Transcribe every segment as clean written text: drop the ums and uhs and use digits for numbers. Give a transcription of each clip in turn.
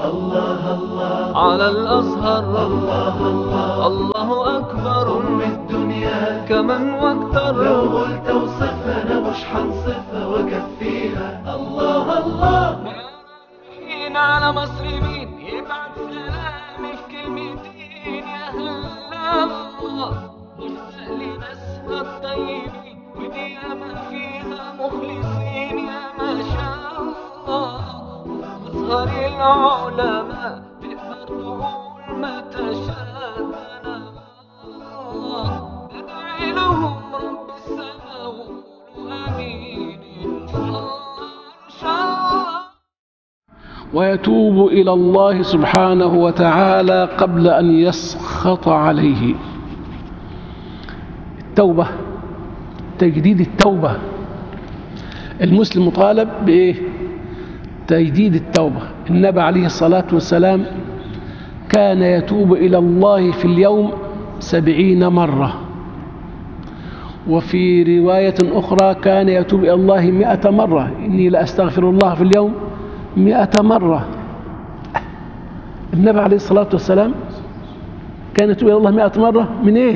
الله الله على الأزهر، الله الله الله أكبر أم الدنيا كمن واكتر. لو قلت اوصفها أنا مش هنصفها وأكفيها. الله الله رايحين على مصر مين يبعت سلامي في كلمتين يا هلا الله. مشتاق لناسها الطيبين ودي ياما فيها مخلصين يا ما شاء الله. أزهر العلماء تقدر تقول ما تشاء الله. ادعي لهم رب السماء وقولوا آمين إن شاء الله إن شاء الله. ويتوب إلى الله سبحانه وتعالى قبل أن يسخط عليه. التوبة، تجديد التوبة. المسلم مطالب بإيه؟ تجديد التوبة. النبي عليه الصلاة والسلام كان يتوب إلى الله في اليوم 70 مرة، وفي رواية أخرى كان يتوب إلى الله 100 مرة. إني لأستغفر الله في اليوم 100 مرة. النبي عليه الصلاة والسلام كان يتوب إلى الله 100 مرة. من إيه؟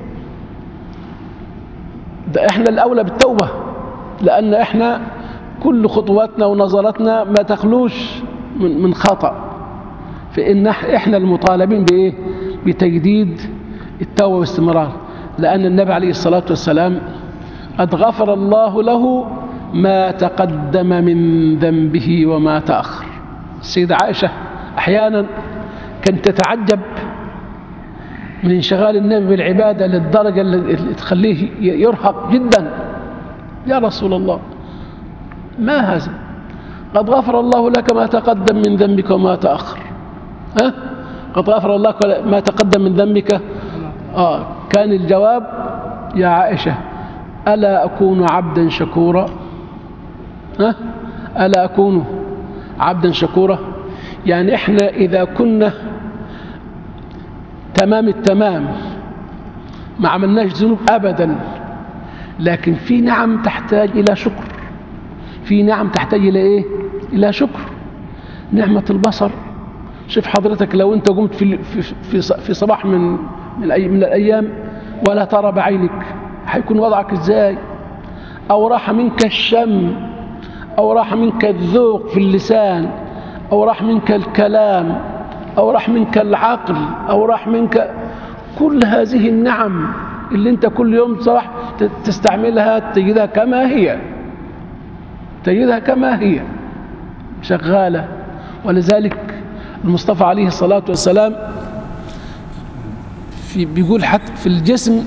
ده إحنا الأولى بالتوبة، لأن إحنا كل خطواتنا ونظراتنا ما تخلوش من خطأ. فإن إحنا المطالبين بإيه؟ بتجديد التوبة باستمرار، لأن النبي عليه الصلاة والسلام قد غفر الله له ما تقدم من ذنبه وما تأخر. السيدة عائشة أحيانا كانت تتعجب من انشغال النبي بالعبادة للدرجة اللي تخليه يرهق جدا. يا رسول الله ما هذا؟ قد غفر الله لك ما تقدم من ذنبك وما تأخر. قد غفر الله ما تقدم من ذنبك. كان الجواب يا عائشة ألا أكون عبدا شكورا؟ ألا أكون عبدا شكورا؟ يعني إحنا إذا كنا تمام التمام ما عملناش ذنوب أبدا، لكن في نعم تحتاج إلى شكر. في نعم تحتاج إلى إيه؟ إلى شكر. نعمة البصر. شوف حضرتك لو أنت قمت في صباح من الأيام ولا ترى بعينك، هيكون وضعك إزاي؟ أو راح منك الشم، أو راح منك الذوق في اللسان، أو راح منك الكلام، أو راح منك العقل، أو راح منك كل هذه النعم اللي أنت كل يوم صباح تستعملها تجدها كما هي، تجدها كما هي شغالة. ولذلك المصطفى عليه الصلاة والسلام بيقول حتى في الجسم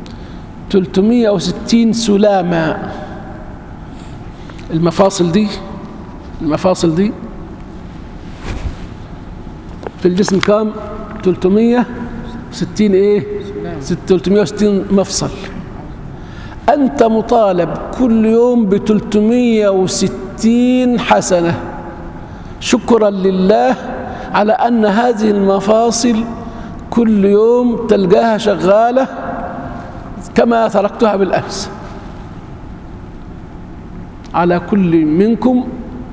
360 سلامة. المفاصل دي في الجسم كام؟ 360 ايه؟ 360 مفصل. أنت مطالب كل يوم ب 360 حسنة شكرا لله على أن هذه المفاصل كل يوم تلقاها شغالة كما تركتها بالأمس. على كل منكم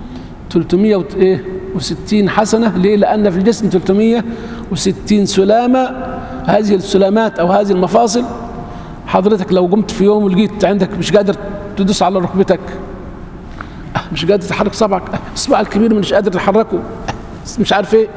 360 حسنة. ليه؟ لأن في الجسم 360 سلامة. هذه السلامات أو هذه المفاصل حضرتك لو قمت في يوم ولقيت عندك مش قادر تدوس على ركبتك، مش قادر تحرك صبعك، اصبع الكبير مش قادر تحركه، مش عارف ايه.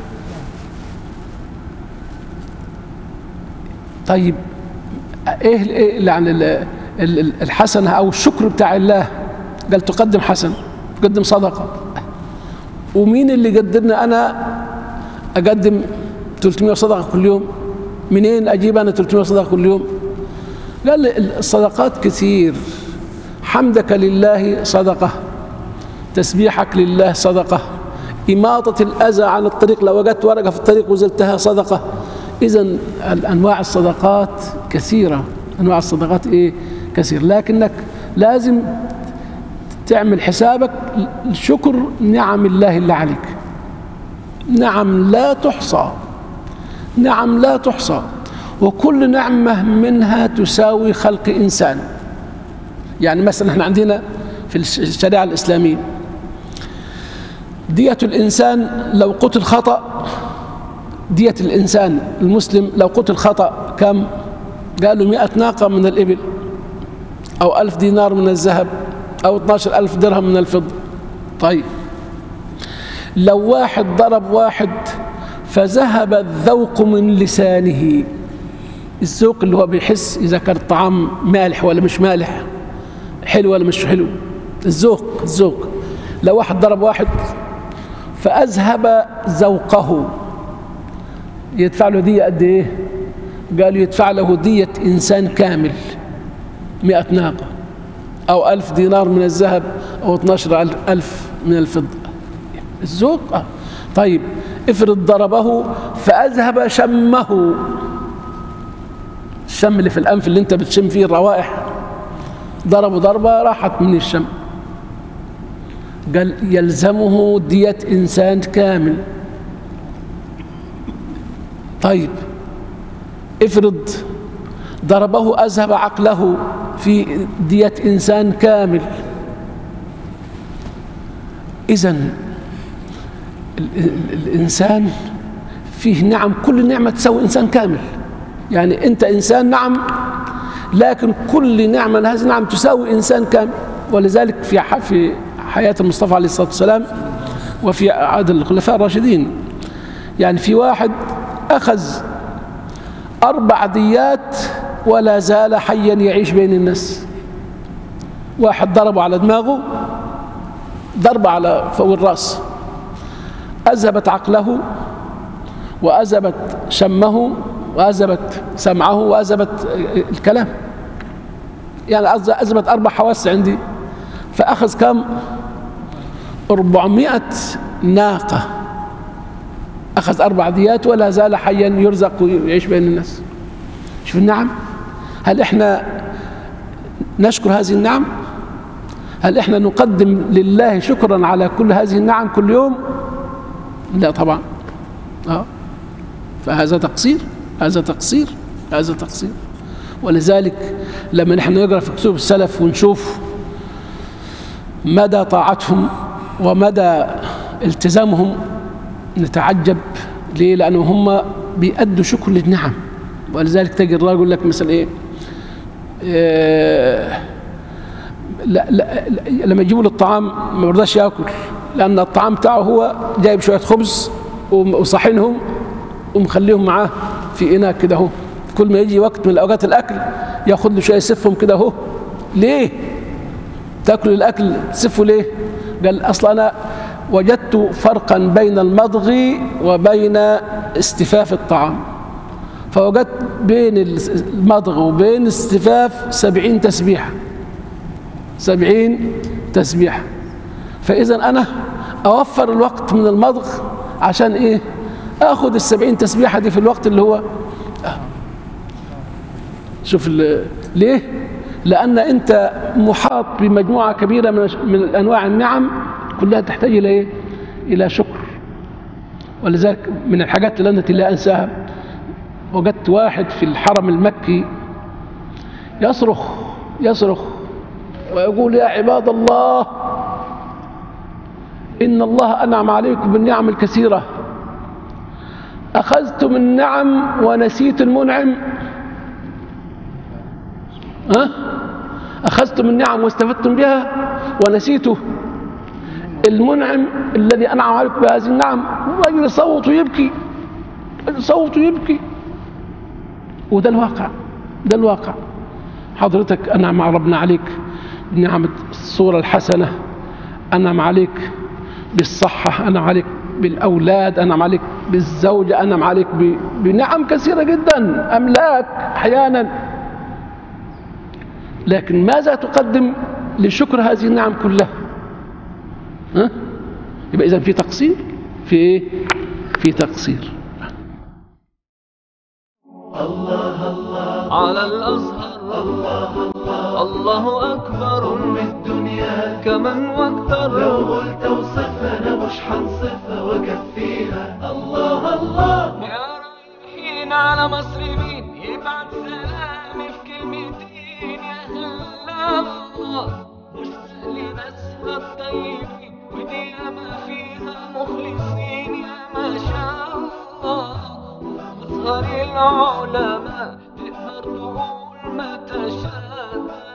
طيب ايه يعني الحسنة او الشكر بتاع الله؟ قال تقدم حسنة، تقدم صدقة. ومين اللي قدرنا انا اقدم 300 صدقة كل يوم؟ منين اجيب انا 300 صدقة كل يوم؟ قال الصدقات كثير. حمدك لله صدقة، تسبيحك لله صدقة، إماطة الأذى عن الطريق، لو وجدت ورقة في الطريق وزلتها صدقة. إذن أنواع الصدقات كثيرة، أنواع الصدقات كثير، لكنك لازم تعمل حسابك شكر نعم الله اللي عليك. نعم لا تحصى، نعم لا تحصى، وكل نعمة منها تساوي خلق إنسان. يعني مثلا احنا عندنا في الشريعة الإسلامية دية الإنسان لو قتل خطأ، دية الإنسان المسلم لو قتل خطأ كم؟ قالوا 100 ناقة من الإبل، أو 1000 دينار من الذهب، أو 12,000 درهم من الفضة. طيب لو واحد ضرب واحد فذهب الذوق من لسانه، الذوق اللي هو بيحس إذا كان الطعام مالح ولا مش مالح، حلو ولا مش حلو، الذوق. لو واحد ضرب واحد فأذهب ذوقه، يدفع له دية قد إيه؟ قالوا يدفع له دية إنسان كامل، 100 ناقة، أو 1000 دينار من الذهب، أو 12,000 من الفضة. الذوق. طيب افرض ضربه فأذهب شمه، الشم اللي في الأنف اللي أنت بتشم فيه الروائح، ضربه ضربة راحت من الشم، قال يلزمه دية إنسان كامل. طيب افرض ضربه أذهب عقله في دية إنسان كامل. إذن الإنسان فيه نعم، كل نعمة تساوي إنسان كامل. يعني أنت إنسان نعم، لكن كل نعمة من هذه النعم تساوي إنسان كامل. ولذلك في حياة المصطفى عليه الصلاة والسلام وفي عهد الخلفاء الراشدين، يعني في واحد أخذ 4 ديات ولا زال حيا يعيش بين الناس. واحد ضربه على دماغه ضربة على فوق الرأس، أذهبت عقله وأذهبت شمه وأذهبت سمعه وأذهبت الكلام، يعني أذهبت 4 حواس عندي. فأخذ كم؟ 400 ناقة، أخذ 4 ديات ولا زال حيا يرزق ويعيش بين الناس. شوف النعم. هل إحنا نشكر هذه النعم؟ هل إحنا نقدم لله شكرا على كل هذه النعم كل يوم؟ لا طبعا. فهذا تقصير، هذا تقصير، هذا تقصير. ولذلك لما نحن نقرأ في كتب السلف ونشوف مدى طاعتهم ومدى التزامهم نتعجب. ليه؟ لأنهم هم بيأدوا شكر للنعم. ولذلك تجي الراجل يقول لك مثلا إيه، لا لما يجيبوا له الطعام ما يرضاش ياكل، لأن الطعام بتاعه هو جايب شوية خبز وصحنهم ومخليهم معاه في إناء كده اهو، كل ما يجي وقت من أوقات الأكل ياخذ له شوية يسفهم كده اهو. ليه تاكلوا الأكل تسفوا ليه؟ قال أصلا أنا وجدت فرقا بين المضغ وبين استفاف الطعام، فوجدت بين المضغ وبين الاستفاف 70 تسبيحة، 70 تسبيحة. فإذا أنا أوفر الوقت من المضغ عشان إيه؟ أخذ 70 تسبيحة دي في الوقت اللي هو شوف ليه؟ لأن أنت محاط بمجموعة كبيرة من أنواع النعم كلها تحتاج إلى إيه؟ إلى شكر. ولذلك من الحاجات التي لا أنساها، وجدت واحد في الحرم المكي يصرخ ويقول يا عباد الله إن الله أنعم عليكم بالنعم الكثيرة، أخذتم النعم ونسيت المنعم. أخذتم النعم واستفدتم بها ونسيتوا المنعم الذي أنعم عليكم بهذه النعم. الرجل يصوت ويبكي، يصوت ويبكي. وده الواقع، ده الواقع. حضرتك أنعم ربنا عليك بنعمة الصورة الحسنة، أنعم عليك بالصحة، أنعم عليك بالأولاد، أنعم عليك بالزوجة، أنعم عليك بنعم كثيرة جدا، أملاك أحيانا. لكن ماذا تقدم لشكر هذه النعم كلها؟ يبقى إذن في تقصير، في إيه؟ في تقصير. الله الله على الأزهر، الله الله الله أكبر أم الدنيا كمن واكثر. لو قلت اوصفها أنا مش حنصفها وأكفيها. الله الله يا رايحين على مصر مين يبعت سلامي في كلمتين؟ يا هلا الله مشتاق لناسها الطيبين ودي ما فيها مخلصين يا ما شاء الله، أصغر العلماء تقدر تقول ما تشاء.